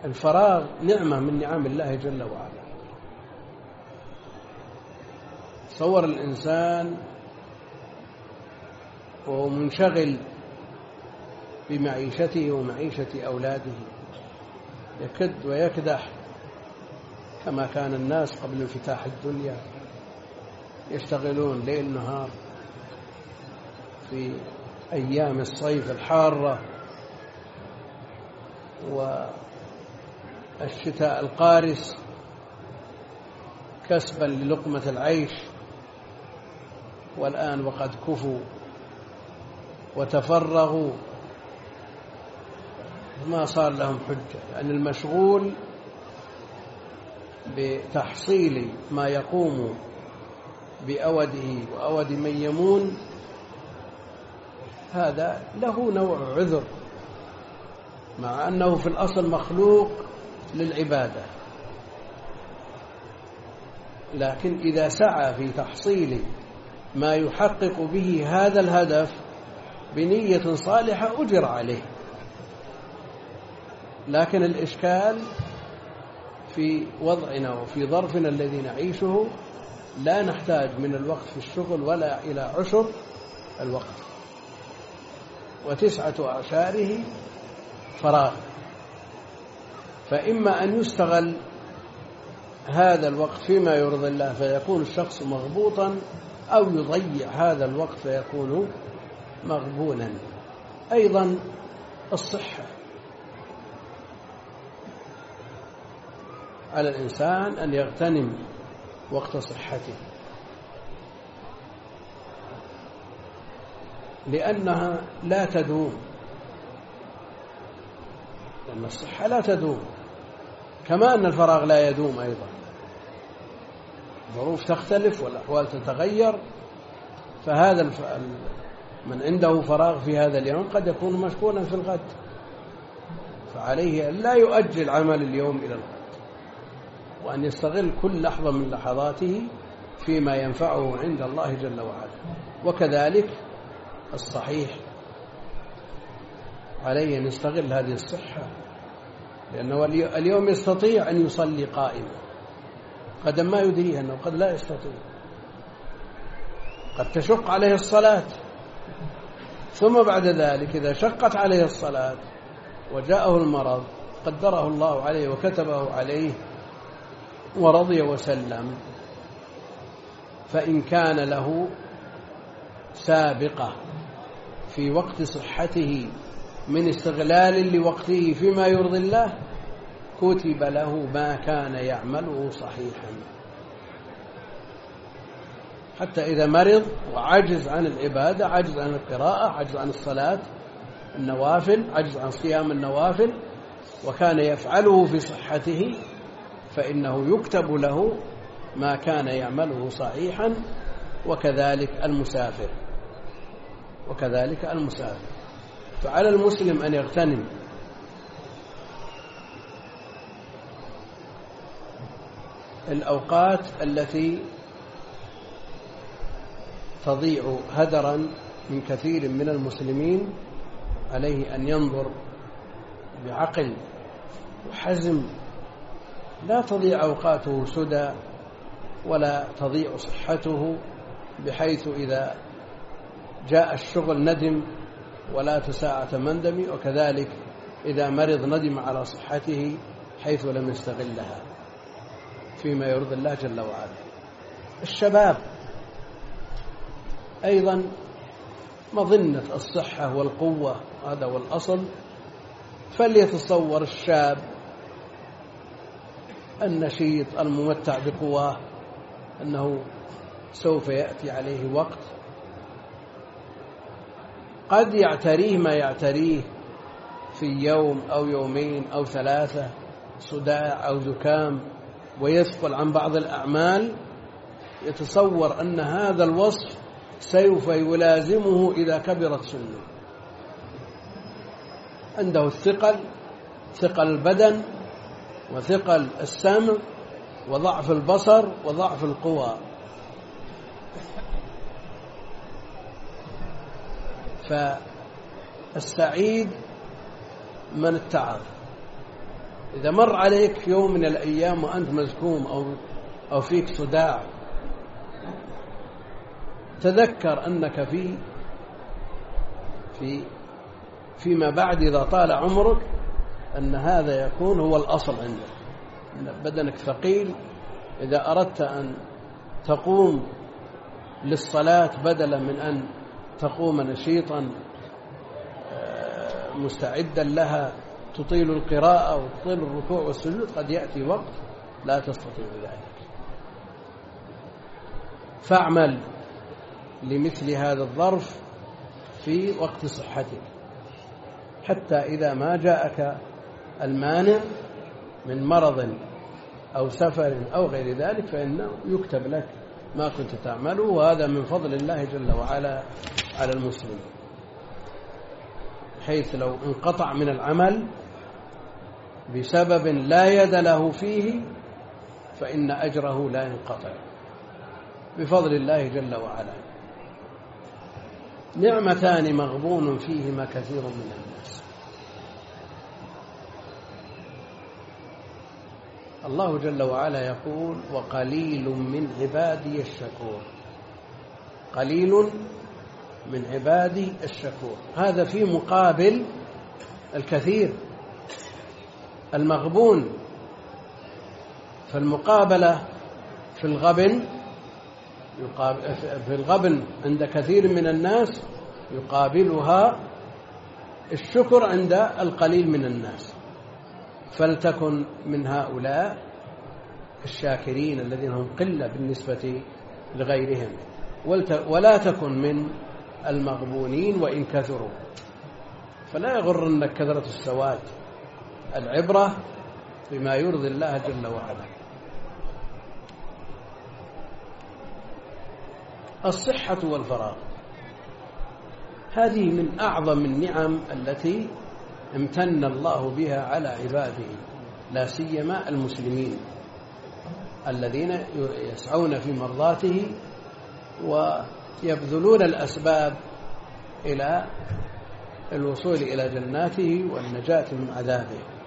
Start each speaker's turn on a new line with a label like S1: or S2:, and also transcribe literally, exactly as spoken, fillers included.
S1: الفراغ نعمة من نعم الله جل وعلا. تصور الإنسان وهو منشغل بمعيشته ومعيشة أولاده يكد ويكدح كما كان الناس قبل انفتاح الدنيا يشتغلون ليل نهار في أيام الصيف الحارة والشتاء القارس كسبا للقمة العيش، والآن وقد كفوا وتفرغوا ما صار لهم حجة، لأن يعني المشغول بتحصيل ما يقوم بأوده وأود من يمون هذا له نوع عذر، مع أنه في الأصل مخلوق للعبادة، لكن إذا سعى في تحصيل ما يحقق به هذا الهدف بنية صالحة أجر عليه. لكن الإشكال في وضعنا وفي ظرفنا الذي نعيشه لا نحتاج من الوقت في الشغل ولا إلى عشر الوقت، وتسعة أعشاره فراغ، فإما أن يستغل هذا الوقت فيما يرضي الله فيكون الشخص مغبوطا، أو يضيع هذا الوقت فيكون مغبونا. أيضا الصحة، على الإنسان أن يغتنم وقت صحته، لأنها لا تدوم، لأن الصحة لا تدوم، كما أن الفراغ لا يدوم أيضا. الظروف تختلف والأحوال تتغير، فهذا الف... من عنده فراغ في هذا اليوم قد يكون مشغولا في الغد، فعليه أن لا يؤجل عمل اليوم إلى الغد، وأن يستغل كل لحظة من لحظاته فيما ينفعه عند الله جل وعلا. وكذلك الصحيح عليه أن يستغل هذه الصحة، لأنه اليوم يستطيع أن يصلي قائما، قد ما يدريه أنه قد لا يستطيع، قد تشق عليه الصلاة، ثم بعد ذلك إذا شقت عليه الصلاة وجاءه المرض قدره الله عليه وكتبه عليه ورضي وسلم، فإن كان له سابقة في وقت صحته من استغلال لوقته فيما يرضي الله كتب له ما كان يعمله صحيحا، حتى إذا مرض وعجز عن العبادة، عجز عن القراءة، عجز عن الصلاة النوافل، عجز عن صيام النوافل، وكان يفعله في صحته، فإنه يكتب له ما كان يعمله صحيحا. وكذلك المسافر وكذلك المسافر فعلى المسلم أن يغتنم الأوقات التي تضيع هدرا من كثير من المسلمين. عليه أن ينظر بعقل وحزم، لا تضيع أوقاته سدى، ولا تضيع صحته بحيث إذا جاء الشغل ندم ولا تساعة مندم، وكذلك إذا مرض ندم على صحته حيث لم يستغلها فيما يرضي الله جل وعلا. الشباب أيضا مظنة الصحة والقوة، هذا هو الأصل. فليتصور الشاب النشيط الممتع بقواه أنه سوف يأتي عليه وقت قد يعتريه ما يعتريه في يوم أو يومين أو ثلاثة، صداع أو زكام، ويثقل عن بعض الأعمال. يتصور أن هذا الوصف سوف يلازمه إذا كبرت سنه، عنده الثقل، ثقل البدن وثقل السمع وضعف البصر وضعف القوى. فالسعيد من اتعظ، إذا مر عليك يوم من الأيام وأنت مزكوم أو أو فيك صداع، تذكر أنك في في فيما بعد إذا طال عمرك أن هذا يكون هو الأصل عندك، أن بدنك ثقيل. إذا أردت أن تقوم للصلاة بدلا من أن تقوم نشيطا مستعدا لها تطيل القراءة وتطيل الركوع والسجود، قد يأتي وقت لا تستطيع ذلك. فاعمل لمثل هذا الظرف في وقت صحتك، حتى إذا ما جاءك المانع من مرض أو سفر أو غير ذلك فإنه يكتب لك ما كنت تعمله، وهذا من فضل الله جل وعلا على المسلم، حيث لو انقطع من العمل بسبب لا يد له فيه فإن أجره لا ينقطع بفضل الله جل وعلا. نعمتان مغبون فيهما كثير من الناس. الله جل وعلا يقول: وقليل من عبادي الشكور. قليل من عبادي الشكور، هذا في مقابل الكثير المغبون. فالمقابلة في الغبن في الغبن عند كثير من الناس يقابلها الشكر عند القليل من الناس. فلتكن من هؤلاء الشاكرين الذين هم قلة بالنسبة لغيرهم، ولا تكن من المغبونين وإن كثروا. فلا يغرنك كثرة السواد، العبرة بما يرضي الله جل وعلا. الصحة والفراغ هذه من أعظم النعم التي امتن الله بها على عباده، لا سيما المسلمين الذين يسعون في مرضاته ويبذلون الأسباب إلى الوصول إلى جناته والنجاة من عذابه.